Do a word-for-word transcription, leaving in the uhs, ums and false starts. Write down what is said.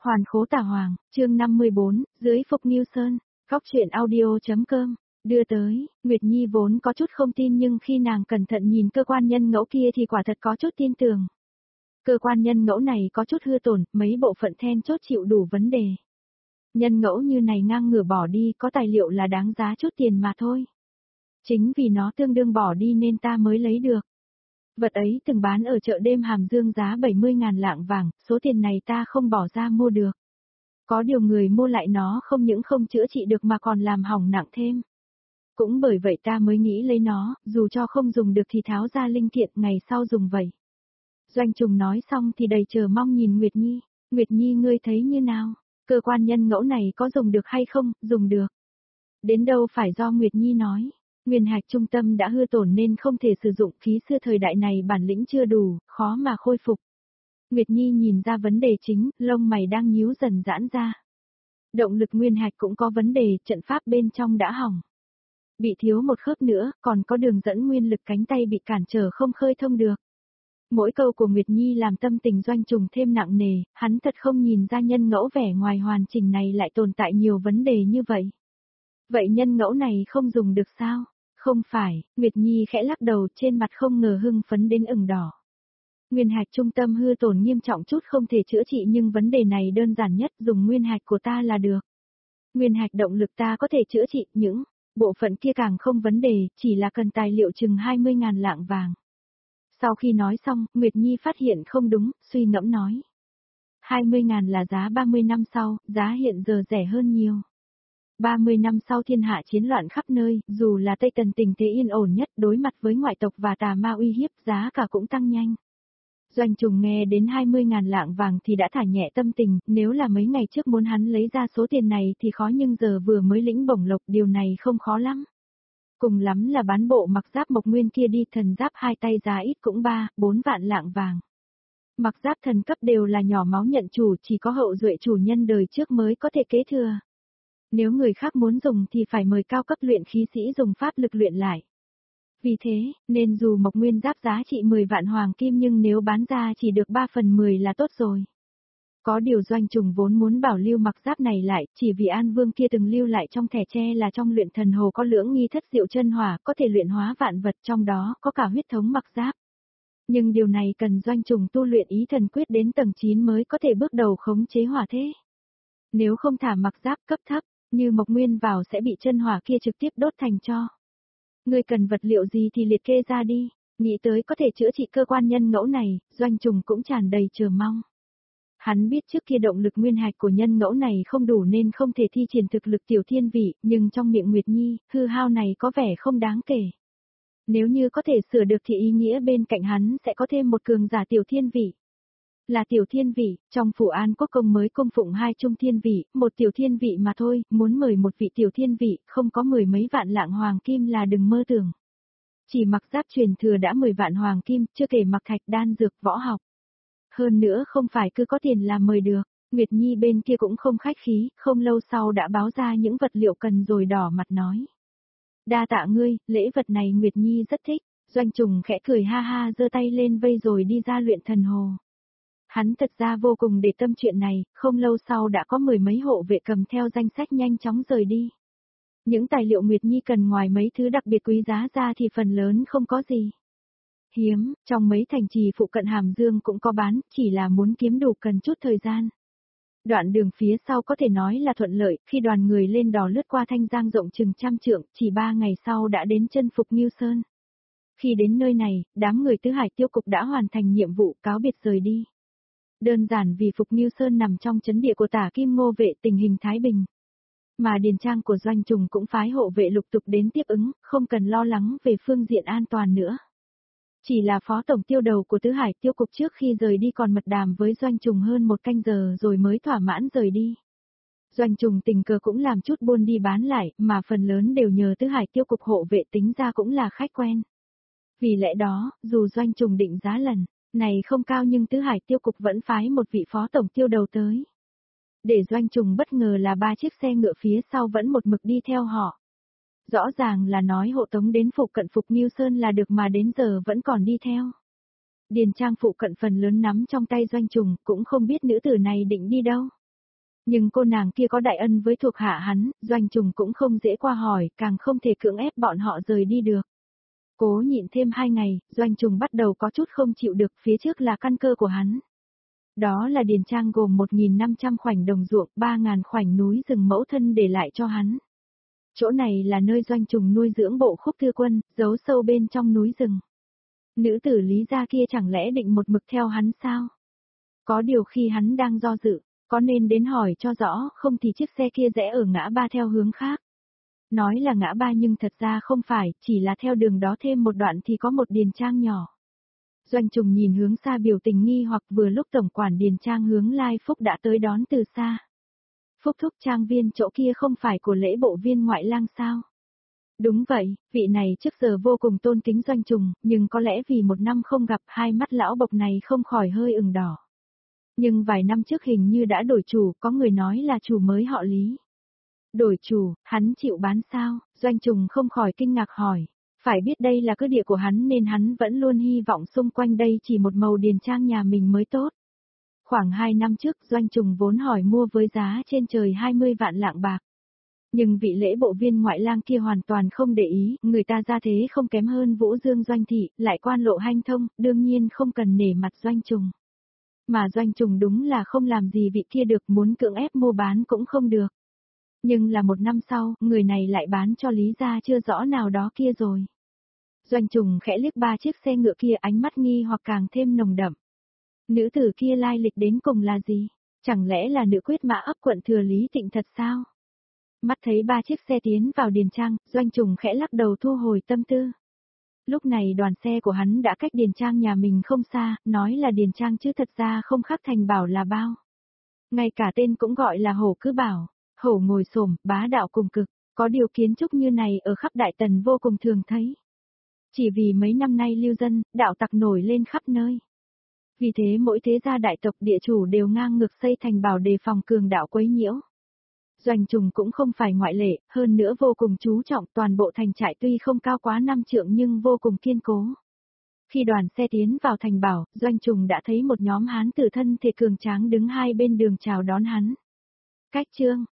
Hoàn khố tả hoàng, chương năm mươi bốn, dưới Phục Nghiêu Sơn, góc truyện audio.com, đưa tới, Nguyệt Nhi vốn có chút không tin nhưng khi nàng cẩn thận nhìn cơ quan nhân ngẫu kia thì quả thật có chút tin tưởng. Cơ quan nhân ngẫu này có chút hư tổn, mấy bộ phận then chốt chịu đủ vấn đề. Nhân ngẫu như này ngang ngửa bỏ đi có tài liệu là đáng giá chút tiền mà thôi. Chính vì nó tương đương bỏ đi nên ta mới lấy được. Vật ấy từng bán ở chợ đêm Hàm Dương giá bảy mươi ngàn lạng vàng, số tiền này ta không bỏ ra mua được. Có điều người mua lại nó không những không chữa trị được mà còn làm hỏng nặng thêm. Cũng bởi vậy ta mới nghĩ lấy nó, dù cho không dùng được thì tháo ra linh kiện ngày sau dùng vậy. Doanh Trùng nói xong thì đầy chờ mong nhìn Nguyệt Nhi. Nguyệt Nhi ngươi thấy như nào? Cơ quan nhân ngẫu này có dùng được hay không? Dùng được. Đến đâu phải do Nguyệt Nhi nói. Nguyên hạch trung tâm đã hư tổn nên không thể sử dụng, khí xưa thời đại này bản lĩnh chưa đủ, khó mà khôi phục. Nguyệt Nhi nhìn ra vấn đề chính, lông mày đang nhíu dần giãn ra. Động lực nguyên hạch cũng có vấn đề, trận pháp bên trong đã hỏng. Bị thiếu một khớp nữa, còn có đường dẫn nguyên lực cánh tay bị cản trở không khơi thông được. Mỗi câu của Nguyệt Nhi làm tâm tình Doanh Trùng thêm nặng nề, hắn thật không nhìn ra nhân ngẫu vẻ ngoài hoàn chỉnh này lại tồn tại nhiều vấn đề như vậy. Vậy nhân ngẫu này không dùng được sao? Không phải, Nguyệt Nhi khẽ lắc đầu, trên mặt không ngờ hưng phấn đến ửng đỏ. Nguyên hạch trung tâm hư tổn nghiêm trọng chút không thể chữa trị nhưng vấn đề này đơn giản nhất, dùng nguyên hạch của ta là được. Nguyên hạch động lực ta có thể chữa trị, những bộ phận kia càng không vấn đề, chỉ là cần tài liệu chừng hai mươi ngàn lạng vàng. Sau khi nói xong, Nguyệt Nhi phát hiện không đúng, suy ngẫm nói. hai mươi ngàn là giá ba mươi năm sau, giá hiện giờ rẻ hơn nhiều. ba mươi năm sau thiên hạ chiến loạn khắp nơi, dù là Tây Tần tình thế yên ổn nhất đối mặt với ngoại tộc và tà ma uy hiếp, giá cả cũng tăng nhanh. Doanh Trùng nghe đến hai mươi ngàn lạng vàng thì đã thả nhẹ tâm tình, nếu là mấy ngày trước muốn hắn lấy ra số tiền này thì khó nhưng giờ vừa mới lĩnh bổng lộc điều này không khó lắm. Cùng lắm là bán bộ mặc giáp mộc nguyên kia đi, thần giáp hai tay giá ít cũng ba, bốn vạn lạng vàng. Mặc giáp thần cấp đều là nhỏ máu nhận chủ, chỉ có hậu duệ chủ nhân đời trước mới có thể kế thừa. Nếu người khác muốn dùng thì phải mời cao cấp luyện khí sĩ dùng pháp lực luyện lại. Vì thế, nên dù mộc nguyên giáp giá trị mười vạn hoàng kim nhưng nếu bán ra chỉ được ba phần mười là tốt rồi. Có điều Doanh Trùng vốn muốn bảo lưu mặc giáp này lại, chỉ vì An Vương kia từng lưu lại trong thẻ tre là trong luyện thần hồ có lưỡng nghi thất diệu chân hỏa, có thể luyện hóa vạn vật, trong đó có cả huyết thống mặc giáp. Nhưng điều này cần Doanh Trùng tu luyện ý thần quyết đến tầng chín mới có thể bước đầu khống chế hỏa thế. Nếu không thả mặc giáp cấp thấp, như mộc nguyên vào sẽ bị chân hỏa kia trực tiếp đốt thành tro. Ngươi cần vật liệu gì thì liệt kê ra đi, nghĩ tới có thể chữa trị cơ quan nhân ngẫu này, Doanh Trùng cũng tràn đầy chờ mong. Hắn biết trước kia động lực nguyên hạch của nhân ngẫu này không đủ nên không thể thi triển thực lực tiểu thiên vị, nhưng trong miệng Nguyệt Nhi, hư hao này có vẻ không đáng kể. Nếu như có thể sửa được thì ý nghĩa bên cạnh hắn sẽ có thêm một cường giả tiểu thiên vị. Là tiểu thiên vị, trong phủ An Quốc công mới cung phụng hai trung thiên vị, một tiểu thiên vị mà thôi, muốn mời một vị tiểu thiên vị, không có mười mấy vạn lạng hoàng kim là đừng mơ tưởng. Chỉ mặc giáp truyền thừa đã mười vạn hoàng kim, chưa kể mặc thạch đan dược võ học. Hơn nữa không phải cứ có tiền là mời được, Nguyệt Nhi bên kia cũng không khách khí, không lâu sau đã báo ra những vật liệu cần rồi đỏ mặt nói. Đa tạ ngươi, lễ vật này Nguyệt Nhi rất thích, Doanh Trùng khẽ cười ha ha giơ tay lên vây rồi đi ra luyện thần hồ. Hắn thật ra vô cùng để tâm chuyện này, không lâu sau đã có mười mấy hộ vệ cầm theo danh sách nhanh chóng rời đi. Những tài liệu Nguyệt Nhi cần ngoài mấy thứ đặc biệt quý giá ra thì phần lớn không có gì. Hiếm, trong mấy thành trì phụ cận Hàm Dương cũng có bán, chỉ là muốn kiếm đủ cần chút thời gian. Đoạn đường phía sau có thể nói là thuận lợi, khi đoàn người lên đò lướt qua Thanh Giang rộng chừng trăm trượng, chỉ ba ngày sau đã đến chân Phục Nghiêu Sơn. Khi đến nơi này, đám người Tứ Hải Tiêu Cục đã hoàn thành nhiệm vụ cáo biệt rời đi. Đơn giản vì Phục Nghiêu Sơn nằm trong trấn địa của Tả Kim Ngô vệ, tình hình thái bình. Mà điền trang của Doanh Trùng cũng phái hộ vệ lục tục đến tiếp ứng, không cần lo lắng về phương diện an toàn nữa. Chỉ là phó tổng tiêu đầu của Tứ Hải Tiêu Cục trước khi rời đi còn mật đàm với Doanh Trùng hơn một canh giờ rồi mới thỏa mãn rời đi. Doanh Trùng tình cờ cũng làm chút buôn đi bán lại, mà phần lớn đều nhờ Tứ Hải Tiêu Cục hộ vệ tính ra cũng là khách quen. Vì lẽ đó, dù Doanh Trùng định giá lần này không cao nhưng Tứ Hải Tiêu Cục vẫn phái một vị phó tổng tiêu đầu tới. Để Doanh Trùng bất ngờ là ba chiếc xe ngựa phía sau vẫn một mực đi theo họ. Rõ ràng là nói hộ tống đến phụ cận Phục Nghiêu Sơn là được mà đến giờ vẫn còn đi theo. Điền trang phụ cận phần lớn nắm trong tay Doanh Trùng, cũng không biết nữ tử này định đi đâu. Nhưng cô nàng kia có đại ân với thuộc hạ hắn, Doanh Trùng cũng không dễ qua hỏi, càng không thể cưỡng ép bọn họ rời đi được. Cố nhịn thêm hai ngày, Doanh Trùng bắt đầu có chút không chịu được, phía trước là căn cơ của hắn. Đó là điền trang gồm một nghìn năm trăm khoảnh đồng ruộng, ba nghìn khoảnh núi rừng mẫu thân để lại cho hắn. Chỗ này là nơi Doanh Trùng nuôi dưỡng bộ khúc thư quân, giấu sâu bên trong núi rừng. Nữ tử Lý gia kia chẳng lẽ định một mực theo hắn sao? Có điều khi hắn đang do dự, có nên đến hỏi cho rõ, không thì chiếc xe kia rẽ ở ngã ba theo hướng khác. Nói là ngã ba nhưng thật ra không phải, chỉ là theo đường đó thêm một đoạn thì có một điền trang nhỏ. Doanh Trùng nhìn hướng xa biểu tình nghi hoặc vừa lúc tổng quản điền trang hướng Lai Phúc đã tới đón từ xa. Phúc thúc trang viên chỗ kia không phải của lễ bộ viên ngoại lang sao? Đúng vậy, vị này trước giờ vô cùng tôn kính Doanh Trùng, nhưng có lẽ vì một năm không gặp hai mắt lão bộc này không khỏi hơi ửng đỏ. Nhưng vài năm trước hình như đã đổi chủ, có người nói là chủ mới họ Lý. Đổi chủ, hắn chịu bán sao? Doanh Trùng không khỏi kinh ngạc hỏi. Phải biết đây là cứ địa của hắn nên hắn vẫn luôn hy vọng xung quanh đây chỉ một màu điền trang nhà mình mới tốt. Khoảng hai năm trước Doanh Trùng vốn hỏi mua với giá trên trời hai mươi vạn lạng bạc. Nhưng vị lễ bộ viên ngoại lang kia hoàn toàn không để ý, người ta ra thế không kém hơn Vũ Dương Doanh Thị, lại quan lộ hanh thông, đương nhiên không cần nể mặt Doanh Trùng. Mà Doanh Trùng đúng là không làm gì vị kia được, muốn cưỡng ép mua bán cũng không được. Nhưng là một năm sau, người này lại bán cho Lý gia chưa rõ nào đó kia rồi. Doanh Trùng khẽ liếc ba chiếc xe ngựa kia, ánh mắt nghi hoặc càng thêm nồng đậm. Nữ tử kia lai lịch đến cùng là gì? Chẳng lẽ là nữ quyết mã ấp quận thừa Lý Tịnh thật sao? Mắt thấy ba chiếc xe tiến vào điền trang, Doanh Trùng khẽ lắc đầu thu hồi tâm tư. Lúc này đoàn xe của hắn đã cách điền trang nhà mình không xa, nói là điền trang chứ thật ra không khác thành bảo là bao. Ngay cả tên cũng gọi là hổ cứ bảo, hổ ngồi xổm, bá đạo cùng cực, có điều kiến trúc như này ở khắp Đại Tần vô cùng thường thấy. Chỉ vì mấy năm nay lưu dân, đạo tặc nổi lên khắp nơi. Vì thế mỗi thế gia đại tộc địa chủ đều ngang ngược xây thành bảo đề phòng cường đạo quấy nhiễu. Doanh Trùng cũng không phải ngoại lệ, hơn nữa vô cùng chú trọng, toàn bộ thành trại tuy không cao quá năm trượng nhưng vô cùng kiên cố. Khi đoàn xe tiến vào thành bảo, Doanh Trùng đã thấy một nhóm hán tử thân thể cường tráng đứng hai bên đường chào đón hắn. Cách trương,